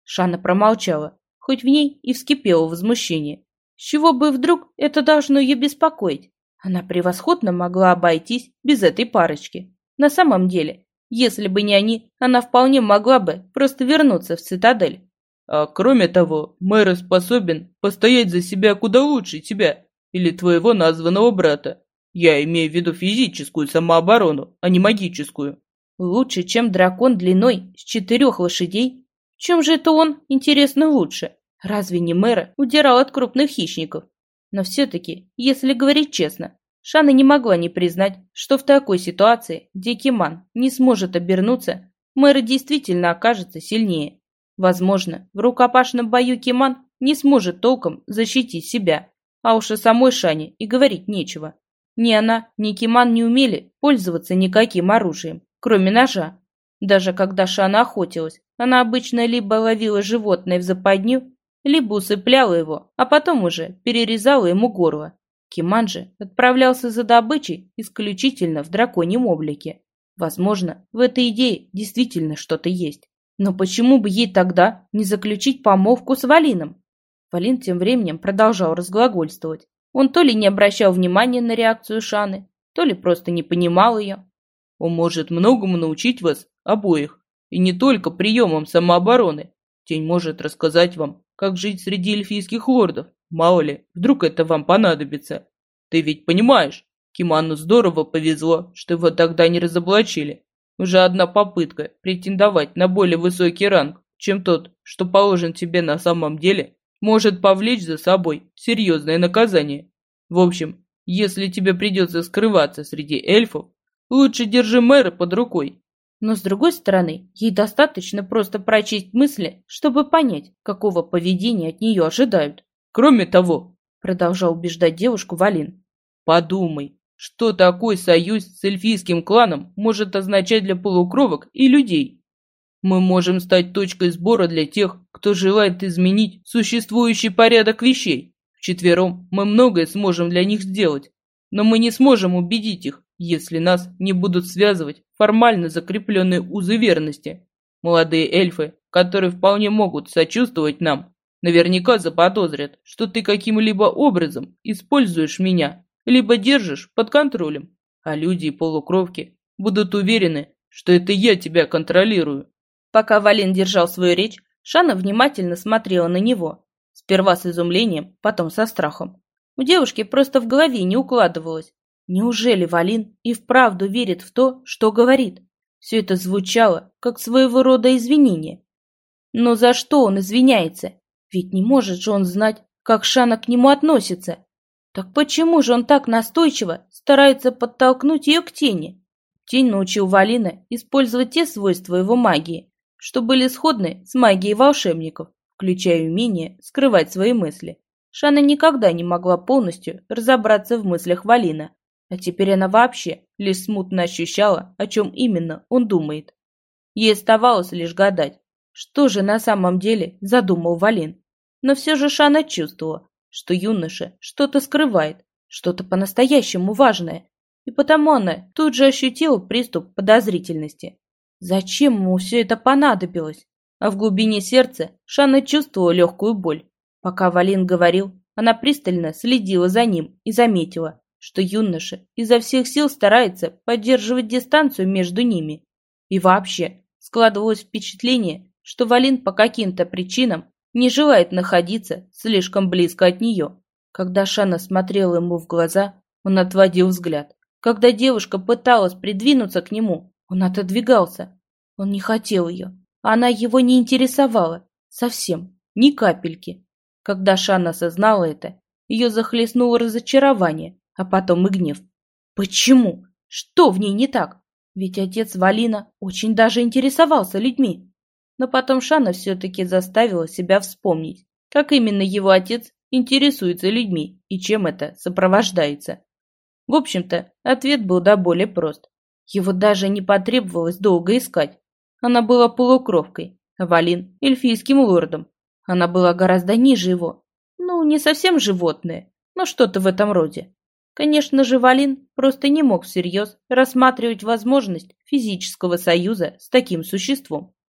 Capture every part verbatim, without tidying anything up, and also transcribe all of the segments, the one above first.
Шана промолчала, хоть в ней и вскипело возмущение. С чего бы вдруг это должно ее беспокоить? Она превосходно могла обойтись без этой парочки. На самом деле, если бы не они, она вполне могла бы просто вернуться в цитадель. А кроме того, мэр способен постоять за себя куда лучше тебя или твоего названного брата. Я имею в виду физическую самооборону, а не магическую. Лучше, чем дракон длиной с четырех лошадей? В чем же это он, интересно, лучше? Разве не мэра удирал от крупных хищников? Но все-таки, если говорить честно, Шана не могла не признать, что в такой ситуации, где Киман не сможет обернуться, мэра действительно окажется сильнее. Возможно, в рукопашном бою Киман не сможет толком защитить себя, а уж о самой Шане и говорить нечего. Ни она, ни Киман не умели пользоваться никаким оружием, кроме ножа. Даже когда Шана охотилась, она обычно либо ловила животное в западню, либо усыпляла его, а потом уже перерезала ему горло. Киман же отправлялся за добычей исключительно в драконьем облике. Возможно, в этой идее действительно что-то есть. Но почему бы ей тогда не заключить помолвку с Валином? Валин тем временем продолжал разглагольствовать. Он то ли не обращал внимания на реакцию Шаны, то ли просто не понимал ее. Он может многому научить вас обоих, и не только приемам самообороны. Тень может рассказать вам, как жить среди эльфийских лордов. Мало ли, вдруг это вам понадобится. Ты ведь понимаешь, Киману здорово повезло, что его тогда не разоблачили. Уже одна попытка претендовать на более высокий ранг, чем тот, что положен тебе на самом деле, может повлечь за собой серьезное наказание. В общем, если тебе придется скрываться среди эльфов, лучше держи мэра под рукой. Но с другой стороны, ей достаточно просто прочесть мысли, чтобы понять, какого поведения от нее ожидают. Кроме того, продолжал убеждать девушку Валин, подумай, что такой союз с эльфийским кланом может означать для полукровок и людей. Мы можем стать точкой сбора для тех, кто желает изменить существующий порядок вещей. Вчетвером мы многое сможем для них сделать, но мы не сможем убедить их, если нас не будут связывать формально закрепленные узы верности. Молодые эльфы, которые вполне могут сочувствовать нам, наверняка заподозрят, что ты каким-либо образом используешь меня, либо держишь под контролем, а люди и полукровки будут уверены, что это я тебя контролирую. Пока Валин держал свою речь, Шана внимательно смотрела на него. Сперва с изумлением, потом со страхом. У девушки просто в голове не укладывалось. Неужели Валин и вправду верит в то, что говорит? Все это звучало, как своего рода извинение. Но за что он извиняется? Ведь не может же он знать, как Шана к нему относится. Так почему же он так настойчиво старается подтолкнуть ее к тени? Тень научил Валина использовать те свойства его магии, что были сходны с магией волшебников, включая умение скрывать свои мысли. Шана никогда не могла полностью разобраться в мыслях Валина, а теперь она вообще лишь смутно ощущала, о чем именно он думает. Ей оставалось лишь гадать, что же на самом деле задумал Валин. Но все же Шана чувствовала, что юноша что-то скрывает, что-то по-настоящему важное, и потому она тут же ощутила приступ подозрительности. Зачем ему все это понадобилось? А в глубине сердца Шана чувствовала легкую боль. Пока Валин говорил, она пристально следила за ним и заметила, что юноша изо всех сил старается поддерживать дистанцию между ними. И вообще, складывалось впечатление, что Валин по каким-то причинам не желает находиться слишком близко от нее. Когда Шана смотрела ему в глаза, он отводил взгляд. Когда девушка пыталась придвинуться к нему, он отодвигался. Он не хотел ее. Она его не интересовала. Совсем. Ни капельки. Когда Шана осознала это, ее захлестнуло разочарование, а потом и гнев. Почему? Что в ней не так? Ведь отец Валина очень даже интересовался людьми. Но потом Шана все-таки заставила себя вспомнить, как именно его отец интересуется людьми и чем это сопровождается. В общем-то, ответ был до боли прост. Его даже не потребовалось долго искать. Она была полукровкой, а Валин – эльфийским лордом. Она была гораздо ниже его. Ну, не совсем животное, но что-то в этом роде. Конечно же, Валин просто не мог всерьез рассматривать возможность физического союза с таким существом.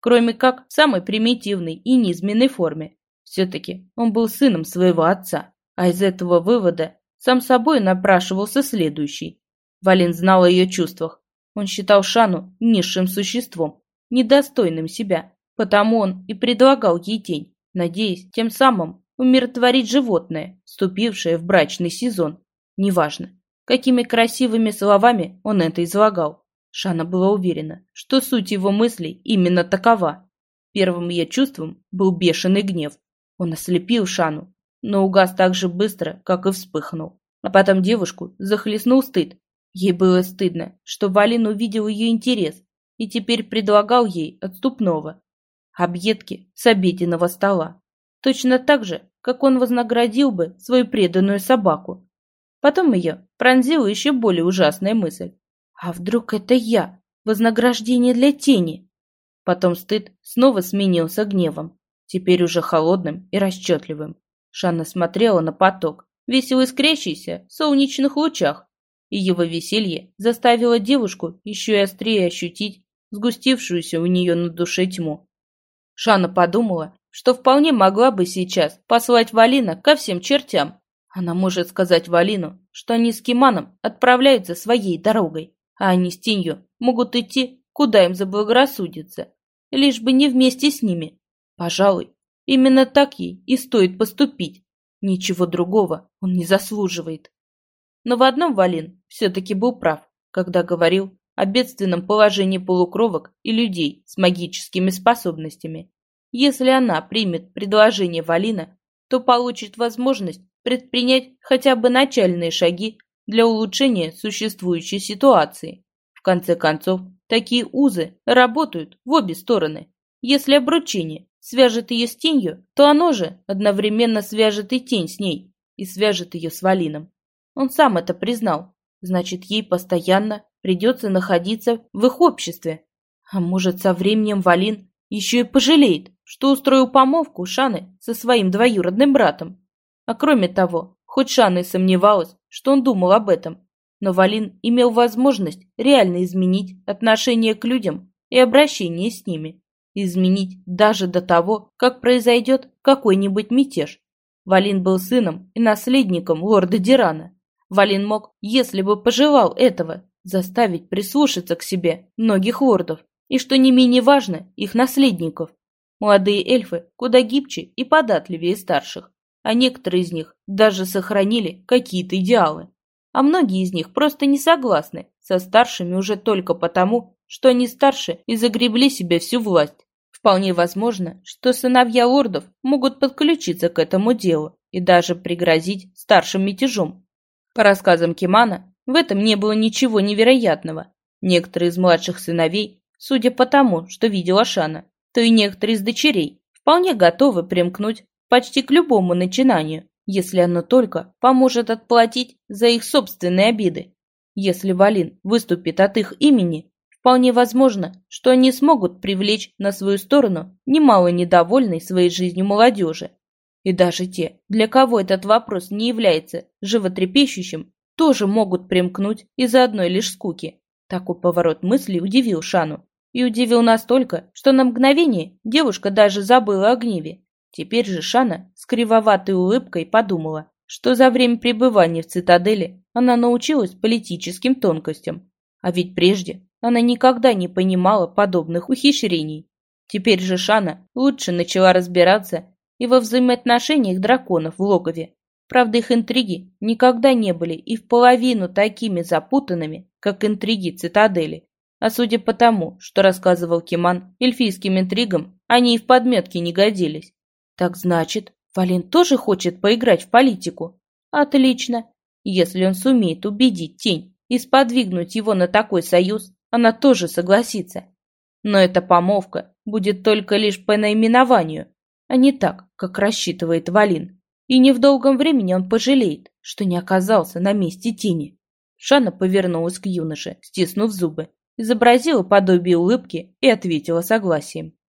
кроме как в самой примитивной и низменной форме. Все-таки он был сыном своего отца, а из этого вывода сам собой напрашивался следующий. Валин знал о ее чувствах. Он считал Шану низшим существом, недостойным себя, потому он и предлагал ей тень, надеясь тем самым умиротворить животное, вступившее в брачный сезон. Неважно, какими красивыми словами он это излагал. Шана была уверена, что суть его мыслей именно такова. Первым ее чувством был бешеный гнев. Он ослепил Шану, но угас так же быстро, как и вспыхнул. А потом девушку захлестнул стыд. Ей было стыдно, что Валин увидел ее интерес и теперь предлагал ей отступного. Объедки с обеденного стола. Точно так же, как он вознаградил бы свою преданную собаку. Потом ее пронзила еще более ужасная мысль. А вдруг это я? Вознаграждение для тени? Потом стыд снова сменился гневом, теперь уже холодным и расчетливым. Шана смотрела на поток, весело искрящийся в солнечных лучах, и его веселье заставило девушку еще и острее ощутить сгустившуюся у нее на душе тьму. Шана подумала, что вполне могла бы сейчас послать Валина ко всем чертям. Она может сказать Валину, что они с Киманом отправляются своей дорогой, а они с Тенью могут идти, куда им заблагорассудится, лишь бы не вместе с ними. Пожалуй, именно так ей и стоит поступить. Ничего другого он не заслуживает. Но в одном Валин все-таки был прав, когда говорил о бедственном положении полукровок и людей с магическими способностями. Если она примет предложение Валина, то получит возможность предпринять хотя бы начальные шаги для улучшения существующей ситуации. В конце концов, такие узы работают в обе стороны. Если обручение свяжет ее с тенью, то оно же одновременно свяжет и тень с ней, и свяжет ее с Валином. Он сам это признал, значит, ей постоянно придется находиться в их обществе. А может, со временем Валин еще и пожалеет, что устроил помолвку Шаны со своим двоюродным братом. А кроме того, хоть Шана и сомневалась, что он думал об этом, но Валин имел возможность реально изменить отношение к людям и обращение с ними. Изменить даже до того, как произойдет какой-нибудь мятеж. Валин был сыном и наследником лорда Дирана. Валин мог, если бы пожелал этого, заставить прислушаться к себе многих лордов, и, что не менее важно, их наследников. Молодые эльфы куда гибче и податливее старших, а некоторые из них даже сохранили какие-то идеалы. А многие из них просто не согласны со старшими уже только потому, что они старше и загребли себе всю власть. Вполне возможно, что сыновья лордов могут подключиться к этому делу и даже пригрозить старшим мятежом. По рассказам Кимана, в этом не было ничего невероятного. Некоторые из младших сыновей, судя по тому, что видела Шана, то и некоторые из дочерей вполне готовы примкнуть почти к любому начинанию, если оно только поможет отплатить за их собственные обиды. Если Валин выступит от их имени, вполне возможно, что они смогут привлечь на свою сторону немало недовольной своей жизнью молодежи. И даже те, для кого этот вопрос не является животрепещущим, тоже могут примкнуть из-за одной лишь скуки. Такой поворот мысли удивил Шану. И удивил настолько, что на мгновение девушка даже забыла о гневе. Теперь же Шана с кривоватой улыбкой подумала, что за время пребывания в цитадели она научилась политическим тонкостям. А ведь прежде она никогда не понимала подобных ухищрений. Теперь же Шана лучше начала разбираться и во взаимоотношениях драконов в логове. Правда, их интриги никогда не были и в половину такими запутанными, как интриги цитадели. А судя по тому, что рассказывал Киман, эльфийским интригам они и в подметке не годились. Так значит, Валин тоже хочет поиграть в политику? Отлично. Если он сумеет убедить тень и сподвигнуть его на такой союз, она тоже согласится. Но эта помолвка будет только лишь по наименованию, а не так, как рассчитывает Валин. И не в долгом времени он пожалеет, что не оказался на месте тени. Шана повернулась к юноше, стиснув зубы, изобразила подобие улыбки и ответила согласием.